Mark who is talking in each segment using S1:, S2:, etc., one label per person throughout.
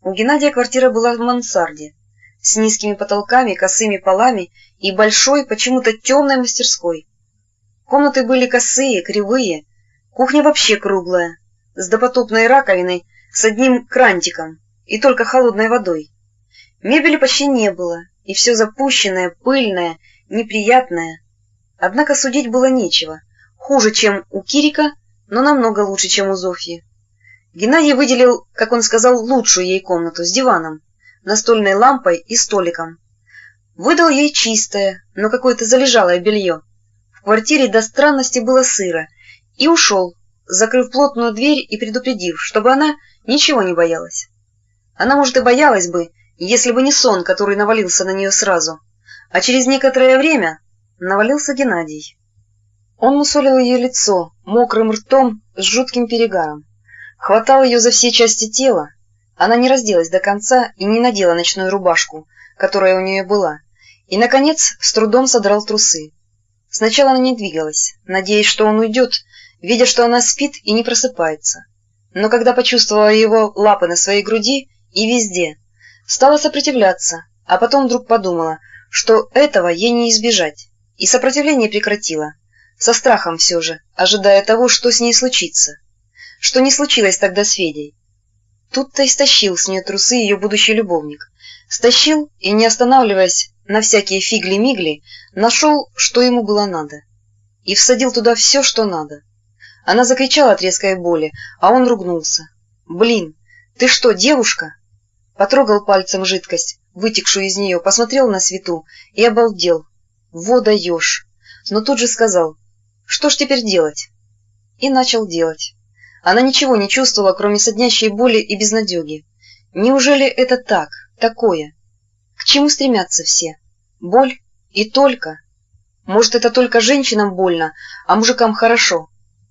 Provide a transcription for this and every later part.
S1: У Геннадия квартира была в мансарде, с низкими потолками, косыми полами и большой, почему-то темной мастерской. Комнаты были косые, кривые, кухня вообще круглая, с допотопной раковиной, с одним крантиком и только холодной водой. Мебели почти не было, и все запущенное, пыльное, неприятное. Однако судить было нечего. Хуже, чем у Кирика, но намного лучше, чем у Зофьи. Геннадий выделил, как он сказал, лучшую ей комнату с диваном, настольной лампой и столиком. Выдал ей чистое, но какое-то залежалое белье. В квартире до странности было сыро, и ушел, закрыв плотную дверь и предупредив, чтобы она ничего не боялась. Она, может, и боялась бы, если бы не сон, который навалился на нее сразу, а через некоторое время навалился Геннадий. Он мусолил ее лицо мокрым ртом с жутким перегаром, хватал ее за все части тела. Она не разделась до конца и не надела ночную рубашку, которая у нее была, и, наконец, с трудом содрал трусы. Сначала она не двигалась, надеясь, что он уйдет, видя, что она спит и не просыпается. Но когда почувствовала его лапы на своей груди и везде, стала сопротивляться, а потом вдруг подумала, что этого ей не избежать, и сопротивление прекратила, со страхом все же, ожидая того, что с ней случится, что не случилось тогда с Федей. Тут-то и стащил с нее трусы ее будущий любовник. Стащил и, не останавливаясь на всякие фигли-мигли, нашел, что ему было надо, и всадил туда все, что надо. Она закричала от резкой боли, а он ругнулся. «Блин, ты что, девушка?» Потрогал пальцем жидкость, вытекшую из нее, посмотрел на свету и обалдел. «Во даешь!» Но тут же сказал: «Что ж теперь делать?» И начал делать. Она ничего не чувствовала, кроме соднящей боли и безнадеги. Неужели это так, такое? К чему стремятся все? Боль и только. Может, это только женщинам больно, а мужикам хорошо.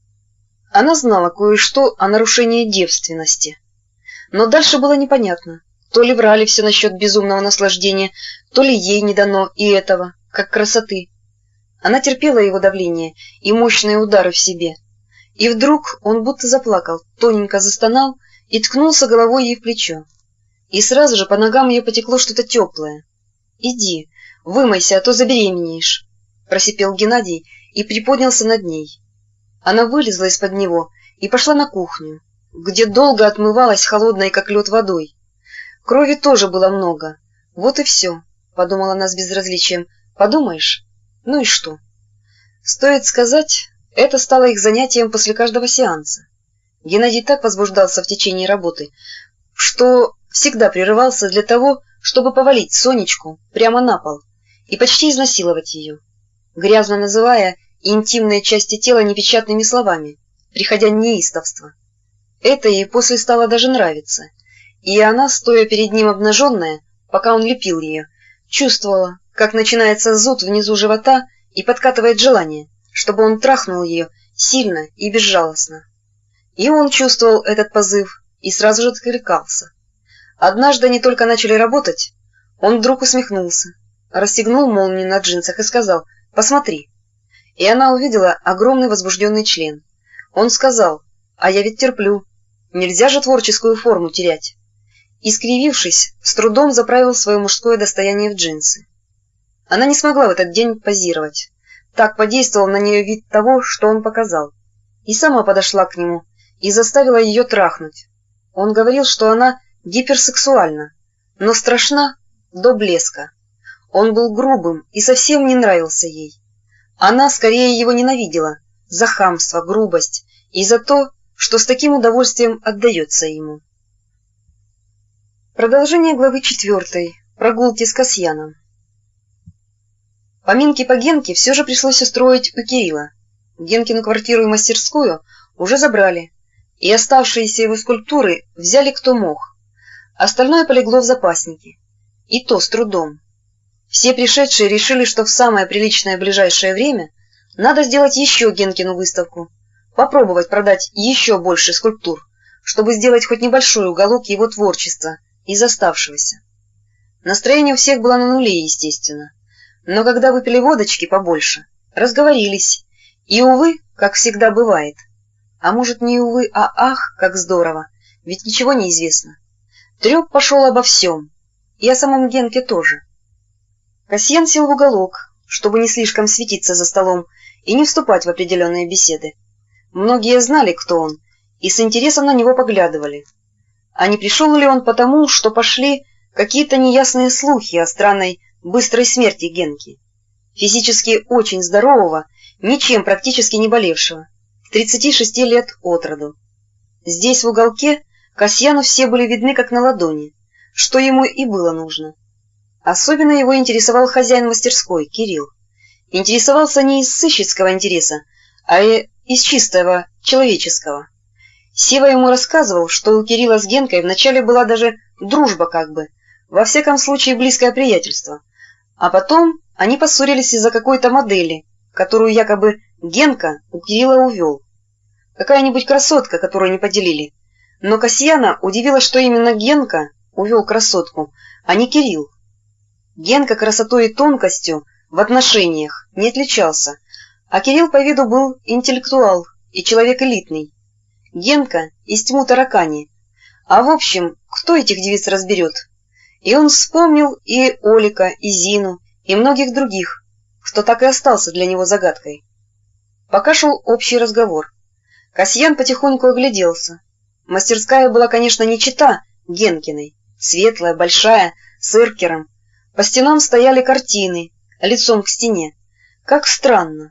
S1: Она знала кое-что о нарушении девственности. Но дальше было непонятно. То ли врали все насчет безумного наслаждения, то ли ей не дано и этого, как красоты. Она терпела его давление и мощные удары в себе. И вдруг он будто заплакал, тоненько застонал и ткнулся головой ей в плечо. И сразу же по ногам ее потекло что-то теплое. «Иди, вымойся, а то забеременеешь», — просипел Геннадий и приподнялся над ней. Она вылезла из-под него и пошла на кухню, где долго отмывалась холодной, как лед, водой. Крови тоже было много. «Вот и все», — подумала она с безразличием. «Подумаешь? Ну и что?» Стоит сказать, это стало их занятием после каждого сеанса. Геннадий так возбуждался в течение работы, что всегда прерывался для того, чтобы повалить Сонечку прямо на пол и почти изнасиловать ее, грязно называя интимные части тела непечатными словами, приходя в неистовство. Это ей после стало даже нравиться, и она, стоя перед ним обнаженная, пока он лепил ее, чувствовала, как начинается зуд внизу живота и подкатывает желание, чтобы он трахнул ее сильно и безжалостно. И он чувствовал этот позыв и сразу же откликался. Однажды они только начали работать, он вдруг усмехнулся, расстегнул молнию на джинсах и сказал: «Посмотри». И она увидела огромный возбужденный член. Он сказал: «А я ведь терплю, нельзя же творческую форму терять». И, скривившись, с трудом заправил свое мужское достояние в джинсы. Она не смогла в этот день позировать. Так подействовал на нее вид того, что он показал. И сама подошла к нему и заставила ее трахнуть. Он говорил, что она гиперсексуальна, но страшна до блеска. Он был грубым и совсем не нравился ей. Она скорее его ненавидела за хамство, грубость и за то, что с таким удовольствием отдается ему. Продолжение главы 4. Прогулки с Касьяном. Поминки по Генке все же пришлось устроить у Кирилла. Генкину квартиру и мастерскую уже забрали, и оставшиеся его скульптуры взяли кто мог. Остальное полегло в запасники. И то с трудом. Все пришедшие решили, что в самое приличное ближайшее время надо сделать еще Генкину выставку, попробовать продать еще больше скульптур, чтобы сделать хоть небольшой уголок его творчества из оставшегося. Настроение у всех было на нуле, естественно. Но когда выпили водочки побольше, разговорились, и, увы, как всегда бывает, а может не увы, а ах, как здорово, ведь ничего не известно, Треп пошел обо всем, и о самом Генке тоже. Касьян сел в уголок, чтобы не слишком светиться за столом и не вступать в определенные беседы. Многие знали, кто он, и с интересом на него поглядывали. А не пришел ли он потому, что пошли какие-то неясные слухи о странной быстрой смерти Генки, физически очень здорового, ничем практически не болевшего, 36 лет от роду. Здесь, в уголке, Касьяну все были видны как на ладони, что ему и было нужно. Особенно его интересовал хозяин мастерской, Кирилл. Интересовался не из сыщицкого интереса, а из чистого, человеческого. Сева ему рассказывал, что у Кирилла с Генкой вначале была даже дружба как бы, во всяком случае близкое приятельство, а потом они поссорились из-за какой-то модели, которую якобы Генка у Кирилла увел. Какая-нибудь красотка, которую не поделили. Но Касьяна удивило, что именно Генка увел красотку, а не Кирилл. Генка красотой и тонкостью в отношениях не отличался, а Кирилл по виду был интеллектуал и человек элитный. Генка из тьму таракани. А в общем, кто этих девиц разберет? И он вспомнил и Олика, и Зину, и многих других, кто так и остался для него загадкой. Пока шел общий разговор. Касьян потихоньку огляделся. Мастерская была, конечно, не чета Генкиной, светлая, большая, с эркером. По стенам стояли картины, лицом к стене. Как странно.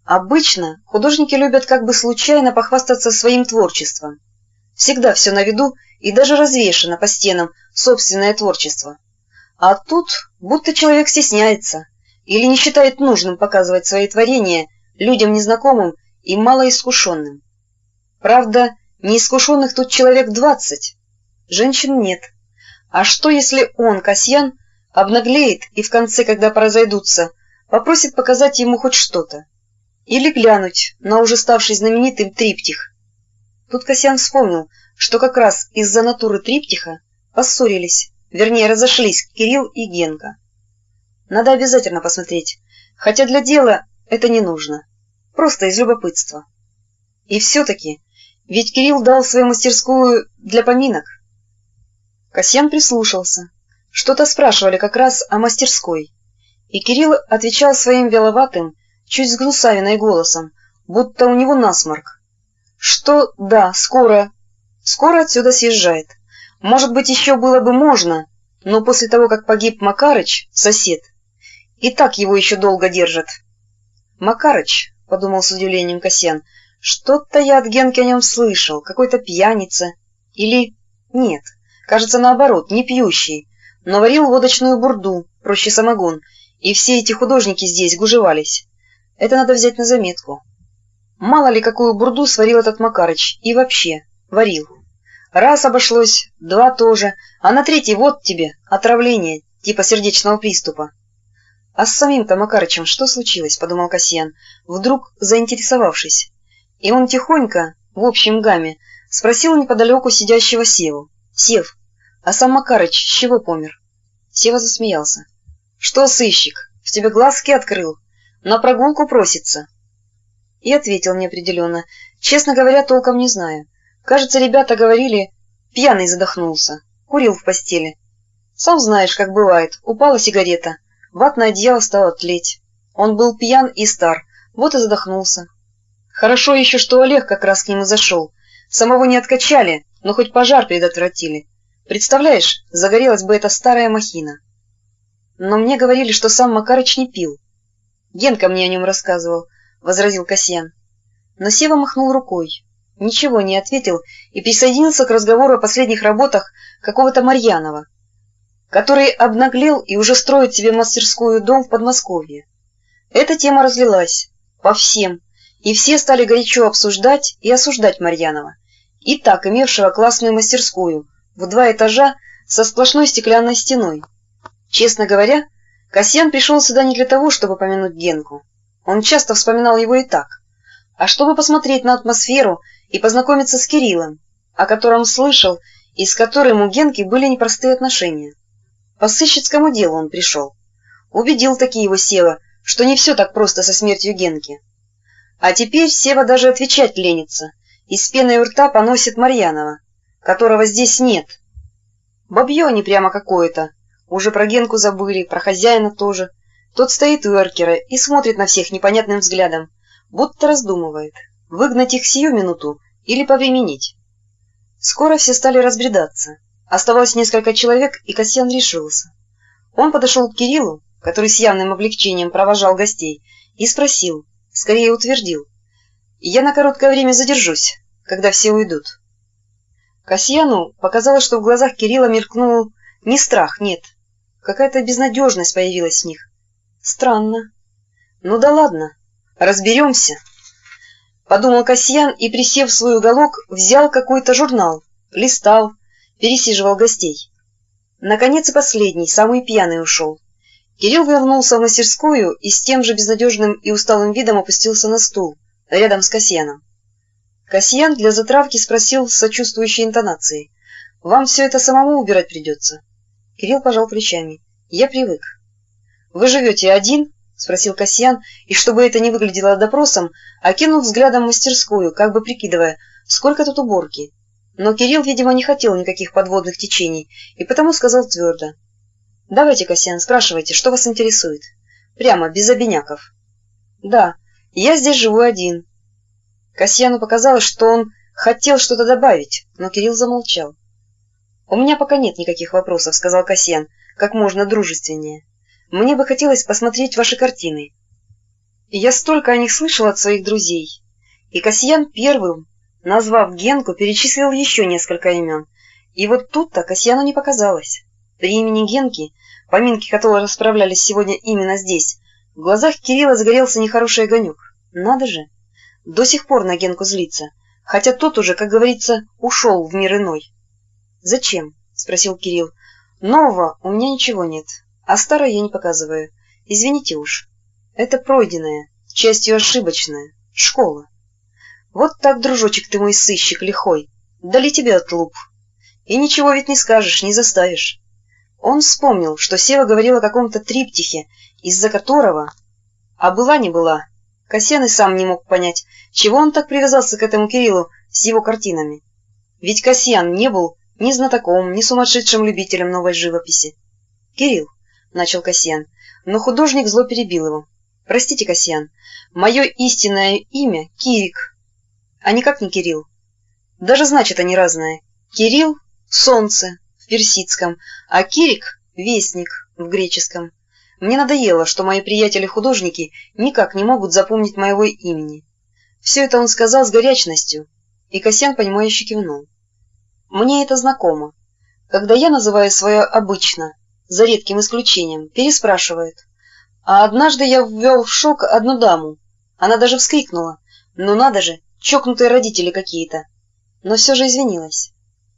S1: Обычно художники любят как бы случайно похвастаться своим творчеством. Всегда все на виду и даже развешано по стенам собственное творчество. А тут будто человек стесняется или не считает нужным показывать свои творения людям незнакомым и малоискушенным. Правда, неискушенных тут человек 20, женщин нет. А что, если он, Касьян, обнаглеет и в конце, когда поразойдутся, попросит показать ему хоть что-то? Или глянуть на уже ставший знаменитым триптих? Тут Касьян вспомнил, что как раз из-за натуры триптиха поссорились, вернее разошлись Кирилл и Генка. Надо обязательно посмотреть, хотя для дела это не нужно, просто из любопытства. И все-таки, ведь Кирилл дал свою мастерскую для поминок. Касьян прислушался. Что-то спрашивали как раз о мастерской, и Кирилл отвечал своим вяловатым, чуть с гнусавиной голосом, будто у него насморк. Что, да, скоро отсюда съезжает. Может быть, еще было бы можно, но после того, как погиб Макарыч, сосед, и так его еще долго держат. Макарыч, — подумал с удивлением Касьян, — что-то я от Генки о нем слышал, какой-то пьяница. Или... нет, кажется, наоборот, не пьющий, но варил водочную бурду, проще самогон, и все эти художники здесь гужевались. Это надо взять на заметку. Мало ли, какую бурду сварил этот Макарыч, и вообще, варил. Раз обошлось, два тоже, а на третий вот тебе отравление, типа сердечного приступа. А с самим-то Макарычем что случилось, подумал Касьян, вдруг заинтересовавшись. И он тихонько, в общем гамме, спросил неподалеку сидящего Севу. «Сев, а сам Макарыч с чего помер?» Сева засмеялся. «Что, сыщик, в тебе глазки открыл? На прогулку просится?» И ответил неопределенно. «Честно говоря, толком не знаю. Кажется, ребята говорили, пьяный задохнулся, курил в постели. Сам знаешь, как бывает, упала сигарета, ватное одеяло стало тлеть. Он был пьян и стар, вот и задохнулся. Хорошо еще, что Олег как раз к нему зашел. Самого не откачали, но хоть пожар предотвратили. Представляешь, загорелась бы эта старая махина. Но мне говорили, что сам Макарыч не пил. Генка мне о нем рассказывал, — возразил Касьян. Но Сева махнул рукой, ничего не ответил и присоединился к разговору о последних работах какого-то Марьянова, который обнаглел и уже строит себе мастерскую дом в Подмосковье. Эта тема разлилась по всем, и все стали горячо обсуждать и осуждать Марьянова, и так имевшего классную мастерскую в 2 этажа со сплошной стеклянной стеной. Честно говоря, Касьян пришел сюда не для того, чтобы помянуть Генку. Он часто вспоминал его и так, а чтобы посмотреть на атмосферу и познакомиться с Кириллом, о котором слышал и с которым у Генки были непростые отношения. По сыщицкому делу он пришел. Убедил таки его Сева, что не все так просто со смертью Генки. А теперь Сева даже отвечать ленится и с пеной у рта поносит Марьянова, которого здесь нет. Бабье они прямо какое-то. Уже про Генку забыли, про хозяина тоже. Тот стоит у эркера и смотрит на всех непонятным взглядом, будто раздумывает, выгнать их сию минуту или повременить. Скоро все стали разбредаться. Оставалось несколько человек, и Касьян решился. Он подошел к Кириллу, который с явным облегчением провожал гостей, и спросил, скорее утвердил: «Я на короткое время задержусь, когда все уйдут». Касьяну показалось, что в глазах Кирилла мелькнул не страх, нет, какая-то безнадежность появилась в них. Странно. Ну да ладно, разберемся, подумал Касьян и, присев в свой уголок, взял какой-то журнал, листал, пересиживал гостей. Наконец и последний, самый пьяный, ушел. Кирилл вернулся в мастерскую и с тем же безнадежным и усталым видом опустился на стул, рядом с Касьяном. Касьян для затравки спросил с сочувствующей интонацией: «Вам все это самому убирать придется?» Кирилл пожал плечами. «Я привык». «Вы живете один?» — спросил Касьян, и, чтобы это не выглядело допросом, окинул взглядом мастерскую, как бы прикидывая, сколько тут уборки. Но Кирилл, видимо, не хотел никаких подводных течений, и потому сказал твердо: «Давайте, Касьян, спрашивайте, что вас интересует. Прямо, без обиняков». «Да, я здесь живу один». Касьяну показалось, что он хотел что-то добавить, но Кирилл замолчал. «У меня пока нет никаких вопросов», — сказал Касьян, как можно дружественнее. «Мне бы хотелось посмотреть ваши картины. Я столько о них слышал от своих друзей». И Касьян первым, назвав Генку, перечислил еще несколько имен. И вот тут-то Касьяну не показалось. При имени Генки, поминки которого расправлялись сегодня именно здесь, в глазах Кирилла загорелся нехороший огонек. Надо же! До сих пор на Генку злится, хотя тот уже, как говорится, ушел в мир иной. «Зачем?» — спросил Кирилл. «Нового у меня ничего нет, а старое я не показываю. Извините уж. Это пройденная, частью ошибочная, школа». «Вот так, дружочек ты мой сыщик лихой, дали тебе отлуп. И ничего ведь не скажешь, не заставишь». Он вспомнил, что Сева говорил о каком-то триптихе, из-за которого... А была не была. Касьян и сам не мог понять, чего он так привязался к этому Кириллу с его картинами. Ведь Касьян не был ни знатоком, ни сумасшедшим любителем новой живописи. «Кирилл», — начал Касьян, но художник зло перебил его. «Простите, Касьян, мое истинное имя Кирик, а никак не Кирилл. Даже значит они разные. Кирилл — солнце в персидском, а Кирик — вестник в греческом. Мне надоело, что мои приятели-художники никак не могут запомнить моего имени». Все это он сказал с горячностью, и Касьян, понимающе кивнул. «Мне это знакомо. Когда я называю свое обычно, за редким исключением, переспрашивают. А однажды я ввел в шок одну даму. Она даже вскрикнула. Ну надо же, чокнутые родители какие-то. Но все же извинилась».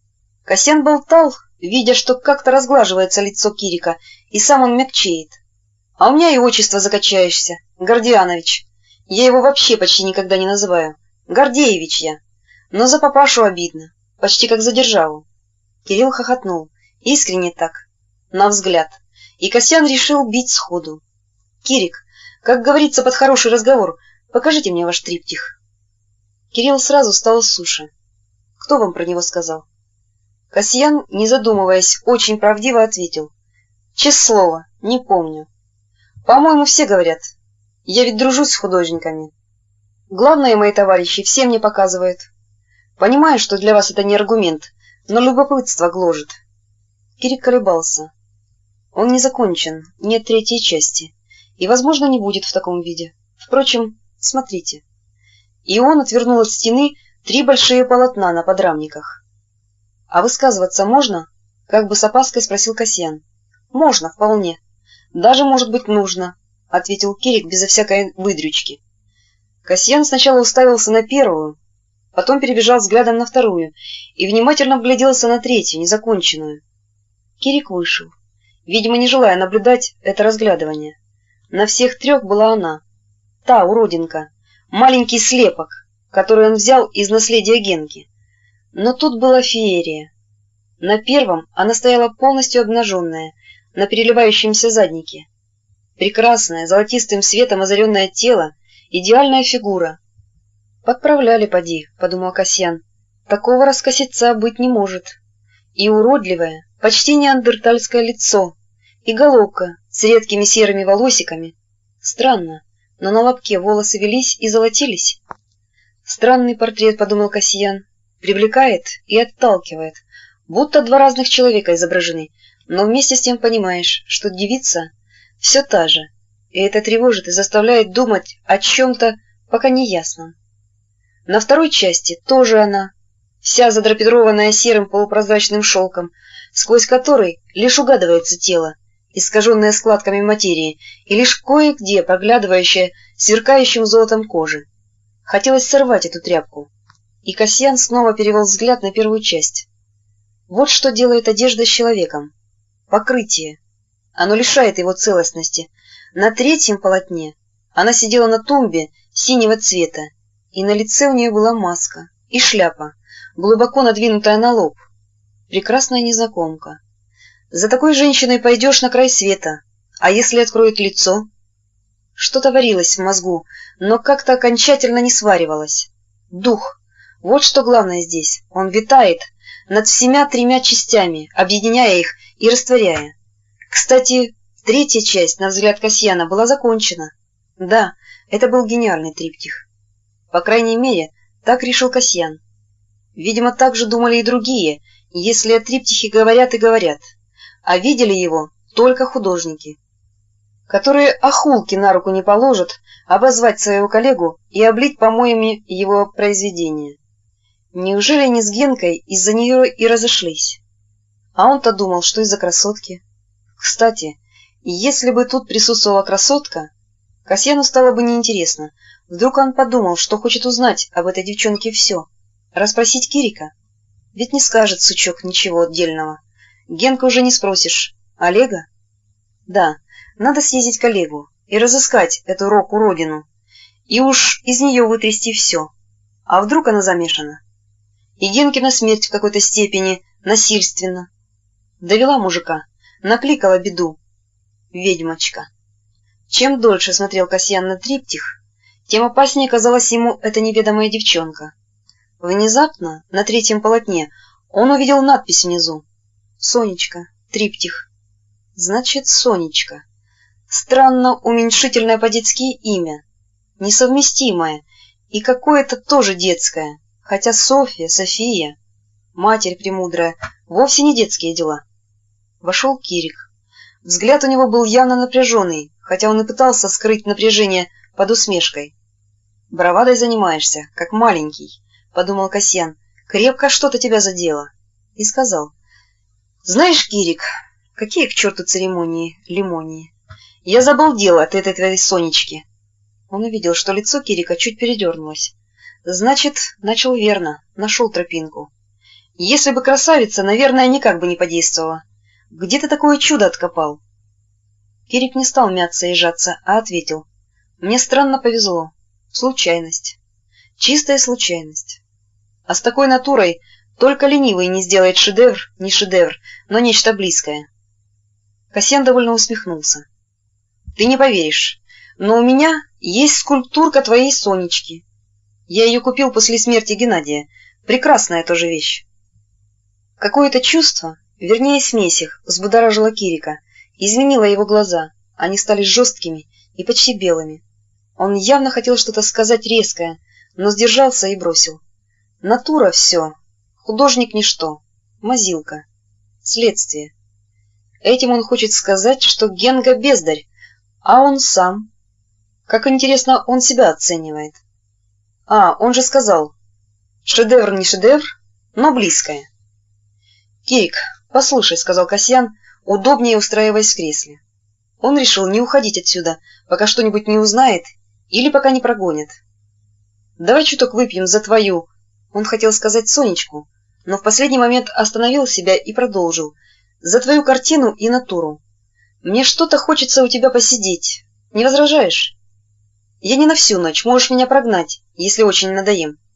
S1: Касьян болтал, видя, что как-то разглаживается лицо Кирика, и сам он мягчеет. «А у меня и отчество закачаешься, Гордианович. Я его вообще почти никогда не называю. Гордеевич я. Но за папашу обидно, почти как за державу». Кирилл хохотнул, искренне так, на взгляд, и Касьян решил бить сходу. «Кирик, как говорится под хороший разговор, покажите мне ваш триптих». Кирилл сразу стал суше. «Кто вам про него сказал?» Касьян, не задумываясь, очень правдиво ответил: «Честное слово, не помню. По-моему, все говорят. Я ведь дружусь с художниками. Главное, мои товарищи все мне показывают. Понимаю, что для вас это не аргумент, но любопытство гложет». Кирик колебался. Он не закончен, нет третьей части, и, возможно, не будет в таком виде. Впрочем, смотрите. И он отвернул от стены 3 большие полотна на подрамниках. «А высказываться можно?» — как бы с опаской спросил Касьян. «Можно, вполне. Даже, может быть, нужно», — ответил Кирик безо всякой выдрючки. Касьян сначала уставился на первую, потом перебежал взглядом на вторую и внимательно вгляделся на третью, незаконченную. Кирик вышел, видимо, не желая наблюдать это разглядывание. На всех 3 была она, та уродинка, маленький слепок, который он взял из наследия Генки. Но тут была феерия. На первом она стояла полностью обнаженная, на переливающемся заднике. Прекрасное, золотистым светом озаренное тело, идеальная фигура. «Подправляли, поди», — подумал Касьян. «Такого раскосица быть не может». И уродливая, почти неандертальское лицо и головка с редкими серыми волосиками. Странно, но на лобке волосы велись и золотились. Странный портрет, подумал Касьян, привлекает и отталкивает, будто два разных человека изображены, но вместе с тем понимаешь, что девица все та же, и это тревожит и заставляет думать о чем-то пока неясном. На второй части тоже она, вся задрапированная серым полупрозрачным шелком, сквозь который лишь угадывается тело, искаженное складками материи, и лишь кое-где проглядывающее сверкающим золотом кожи. Хотелось сорвать эту тряпку, и Касьян снова перевел взгляд на первую часть. Вот что делает одежда с человеком. Покрытие. Оно лишает его целостности. На третьем полотне она сидела на тумбе синего цвета, и на лице у нее была маска и шляпа, глубоко надвинутая на лоб. Прекрасная незнакомка. За такой женщиной пойдешь на край света, а если откроет лицо? Что-то варилось в мозгу, но как-то окончательно не сваривалось. Дух. Вот что главное здесь. Он витает над всеми тремя частями, объединяя их и растворяя. Кстати, третья часть, на взгляд Касьяна, была закончена. Да, это был гениальный триптих. По крайней мере, так решил Касьян. Видимо, так же думали и другие, если о триптихе говорят и говорят. А видели его только художники, которые охулки на руку не положат обозвать своего коллегу и облить помоями его произведения. Неужели они с Генкой из-за нее и разошлись? А он-то думал, что из-за красотки. Кстати, если бы тут присутствовала красотка, Касьяну стало бы неинтересно. Вдруг он подумал, что хочет узнать об этой девчонке все. Расспросить Кирика? Ведь не скажет сучок ничего отдельного. Генка уже не спросишь. Олега? Да, надо съездить к Олегу и разыскать эту рок-уродину. И уж из нее вытрясти все. А вдруг она замешана? И Генкина смерть в какой-то степени насильственно. Довела мужика, накликала беду. Ведьмочка. Чем дольше смотрел Касьян на триптих, тем опаснее казалась ему эта неведомая девчонка. Внезапно, на третьем полотне, он увидел надпись внизу. «Сонечка, триптих». Значит, Сонечка. Странно уменьшительное по-детски имя. Несовместимое и какое-то тоже детское. Хотя Софья, София, Матерь Премудрая, вовсе не детские дела. Вошел Кирик. Взгляд у него был явно напряженный, хотя он и пытался скрыть напряжение под усмешкой. «Бравадой занимаешься, как маленький», — подумал Касьян. «Крепко что-то тебя задело». И сказал: «Знаешь, Кирик, какие к черту церемонии, лимонии? Я забалдел от этой твоей Сонечки». Он увидел, что лицо Кирика чуть передернулось. Значит, начал верно, нашел тропинку. Если бы красавица, наверное, никак бы не подействовала. Где ты такое чудо откопал? Кирик не стал мяться и жаться, а ответил: «Мне странно повезло. Случайность. Чистая случайность. А с такой натурой только ленивый не сделает шедевр, не шедевр, но нечто близкое». Касьян довольно усмехнулся. «Ты не поверишь, но у меня есть скульптурка твоей Сонечки. Я ее купил после смерти Геннадия. Прекрасная тоже вещь». Какое-то чувство, вернее смесь их, взбудоражило Кирика, изменило его глаза. Они стали жесткими и почти белыми. Он явно хотел что-то сказать резкое, но сдержался и бросил: «Натура все. Художник ничто. Мазилка. Следствие». Этим он хочет сказать, что Генка бездарь, а он сам. Как интересно, он себя оценивает. А, он же сказал: «Шедевр не шедевр, но близкое». «Кирик, послушай», — сказал Касьян, удобнее устраиваясь в кресле. Он решил не уходить отсюда, пока что-нибудь не узнает или пока не прогонит. «Давай чуток выпьем за твою...» Он хотел сказать Сонечку, но в последний момент остановил себя и продолжил: «За твою картину и натуру. Мне что-то хочется у тебя посидеть. Не возражаешь? Я не на всю ночь, можешь меня прогнать, если очень надоем».